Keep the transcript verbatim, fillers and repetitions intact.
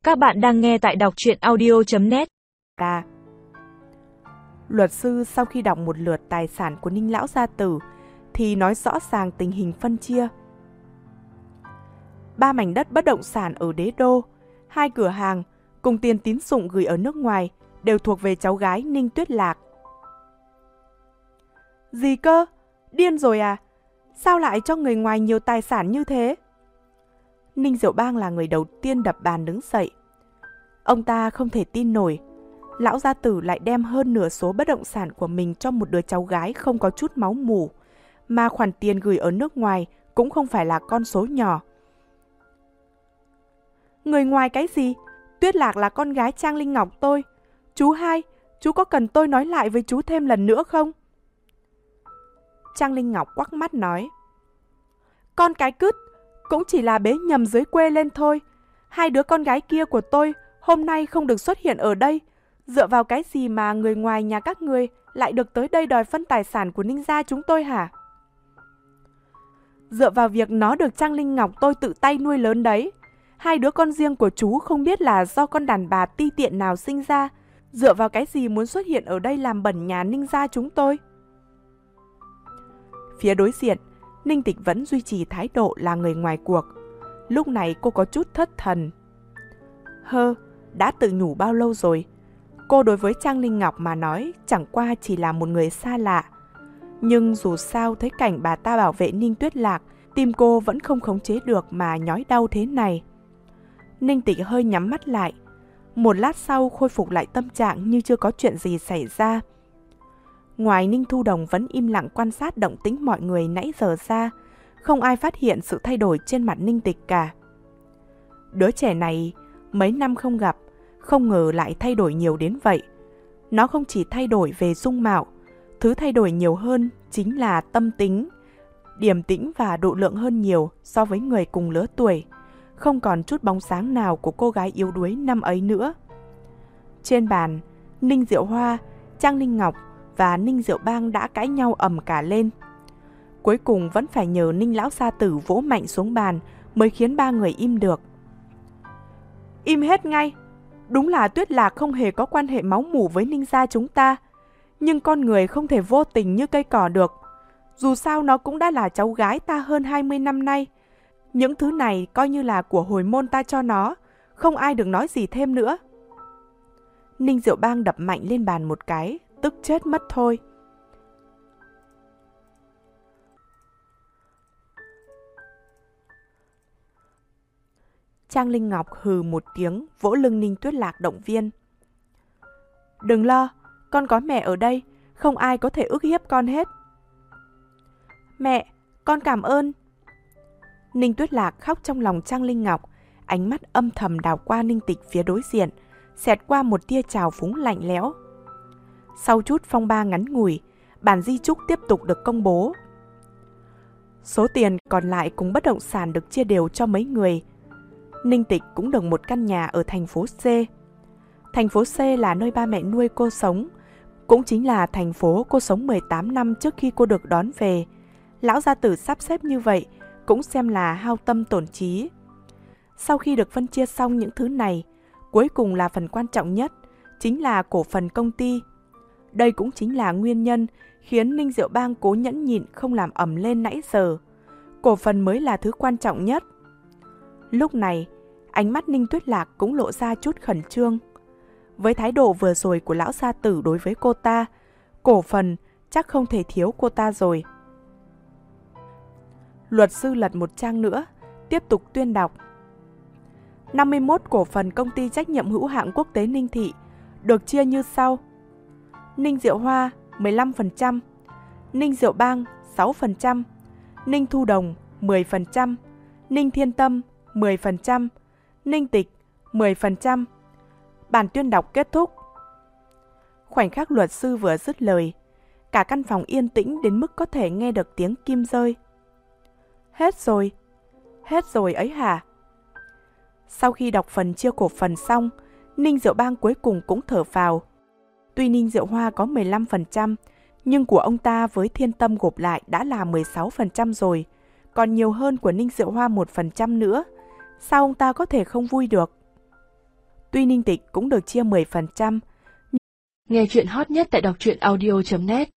Các bạn đang nghe tại đọc truyện audio chấm net. Ta. Luật sư sau khi đọc một lượt tài sản của Ninh Lão Gia Tử thì nói rõ ràng tình hình phân chia. Ba mảnh đất bất động sản ở Đế Đô, hai cửa hàng cùng tiền tín dụng gửi ở nước ngoài đều thuộc về cháu gái Ninh Tuyết Lạc. Gì cơ? Điên rồi à? Sao lại cho người ngoài nhiều tài sản như thế? Ninh Diệu Bang là người đầu tiên đập bàn đứng dậy. Ông ta không thể tin nổi, Lão Gia Tử lại đem hơn nửa số bất động sản của mình cho một đứa cháu gái không có chút máu mủ, mà khoản tiền gửi ở nước ngoài cũng không phải là con số nhỏ. Người ngoài cái gì? Tuyết Lạc là con gái Trang Linh Ngọc tôi. Chú hai, chú có cần tôi nói lại với chú thêm lần nữa không? Trang Linh Ngọc quắc mắt nói. Con cái cứt, cũng chỉ là bế nhầm dưới quê lên thôi. Hai đứa con gái kia của tôi hôm nay không được xuất hiện ở đây. Dựa vào cái gì mà người ngoài nhà các người lại được tới đây đòi phân tài sản của Ninh gia chúng tôi hả? Dựa vào việc nó được Trang Linh Ngọc tôi tự tay nuôi lớn đấy. Hai đứa con riêng của chú không biết là do con đàn bà ti tiện nào sinh ra. Dựa vào cái gì muốn xuất hiện ở đây làm bẩn nhà Ninh gia chúng tôi? Phía đối diện, Ninh Tịch vẫn duy trì thái độ là người ngoài cuộc. Lúc này cô có chút thất thần. Hơ, đã tự nhủ bao lâu rồi? Cô đối với Trang Linh Ngọc mà nói chẳng qua chỉ là một người xa lạ. Nhưng dù sao thấy cảnh bà ta bảo vệ Ninh Tuyết Lạc, tim cô vẫn không khống chế được mà nhói đau thế này. Ninh Tịch hơi nhắm mắt lại. Một lát sau khôi phục lại tâm trạng như chưa có chuyện gì xảy ra. Ngoài Ninh Thu Đồng vẫn im lặng quan sát động tĩnh mọi người nãy giờ ra, không ai phát hiện sự thay đổi trên mặt Ninh Tịch cả. Đứa trẻ này mấy năm không gặp, không ngờ lại thay đổi nhiều đến vậy. Nó không chỉ thay đổi về dung mạo, thứ thay đổi nhiều hơn chính là tâm tính, điềm tĩnh và độ lượng hơn nhiều so với người cùng lứa tuổi, không còn chút bóng sáng nào của cô gái yếu đuối năm ấy nữa. Trên bàn, Ninh Diệu Hoa, Trang Linh Ngọc và Ninh Diệu Bang đã cãi nhau ầm cả lên. Cuối cùng vẫn phải nhờ Ninh Lão Gia Tử vỗ mạnh xuống bàn mới khiến ba người im được. Im hết ngay! Đúng là Tuyết Lạc không hề có quan hệ máu mủ với Ninh gia chúng ta. Nhưng con người không thể vô tình như cây cỏ được. Dù sao nó cũng đã là cháu gái ta hơn hai mươi năm nay. Những thứ này coi như là của hồi môn ta cho nó. Không ai được nói gì thêm nữa. Ninh Diệu Bang đập mạnh lên bàn một cái, tức chết mất thôi. Trang Linh Ngọc hừ một tiếng, vỗ lưng Ninh Tuyết Lạc động viên. Đừng lo, con có mẹ ở đây, không ai có thể ức hiếp con hết. Mẹ, con cảm ơn. Ninh Tuyết Lạc khóc trong lòng Trang Linh Ngọc, ánh mắt âm thầm đảo qua Ninh Tịch phía đối diện, xẹt qua một tia trào phúng lạnh lẽo. Sau chút phong ba ngắn ngủi, bản di chúc tiếp tục được công bố. Số tiền còn lại cùng bất động sản được chia đều cho mấy người. Ninh Tịch cũng được một căn nhà ở thành phố C. Thành phố C là nơi ba mẹ nuôi cô sống, cũng chính là thành phố cô sống mười tám năm trước khi cô được đón về. Lão Gia Tử sắp xếp như vậy cũng xem là hao tâm tổn trí. Sau khi được phân chia xong những thứ này, cuối cùng là phần quan trọng nhất, chính là cổ phần công ty. Đây cũng chính là nguyên nhân khiến Ninh Diệu Bang cố nhẫn nhịn không làm ầm lên nãy giờ. Cổ phần mới là thứ quan trọng nhất. Lúc này, ánh mắt Ninh Tuyết Lạc cũng lộ ra chút khẩn trương. Với thái độ vừa rồi của Lão Gia Tử đối với cô ta, cổ phần chắc không thể thiếu cô ta rồi. Luật sư lật một trang nữa, tiếp tục tuyên đọc. năm mươi mốt cổ phần công ty trách nhiệm hữu hạn quốc tế Ninh Thị được chia như sau. Ninh Diệu Hoa mười lăm phần trăm, Ninh Diệu Bang sáu phần trăm, Ninh Thu Đồng mười phần trăm, Ninh Thiên Tâm mười phần trăm, Ninh Tịch mười phần trăm. Bản tuyên đọc kết thúc. Khoảnh khắc luật sư vừa dứt lời, cả căn phòng yên tĩnh đến mức có thể nghe được tiếng kim rơi. Hết rồi, hết rồi ấy hả? Sau khi đọc phần chia cổ phần xong, Ninh Diệu Bang cuối cùng cũng thở phào. Tuy Ninh Diệu Hoa có mười lăm phần trăm, nhưng của ông ta với Thiên Tâm gộp lại đã là mười sáu phần trăm rồi, còn nhiều hơn của Ninh Diệu Hoa một phần trăm nữa. Sao ông ta có thể không vui được? Tuy Ninh Tịch cũng được chia mười phần trăm. Nghe chuyện hot nhất tại đọc truyện audio chấm net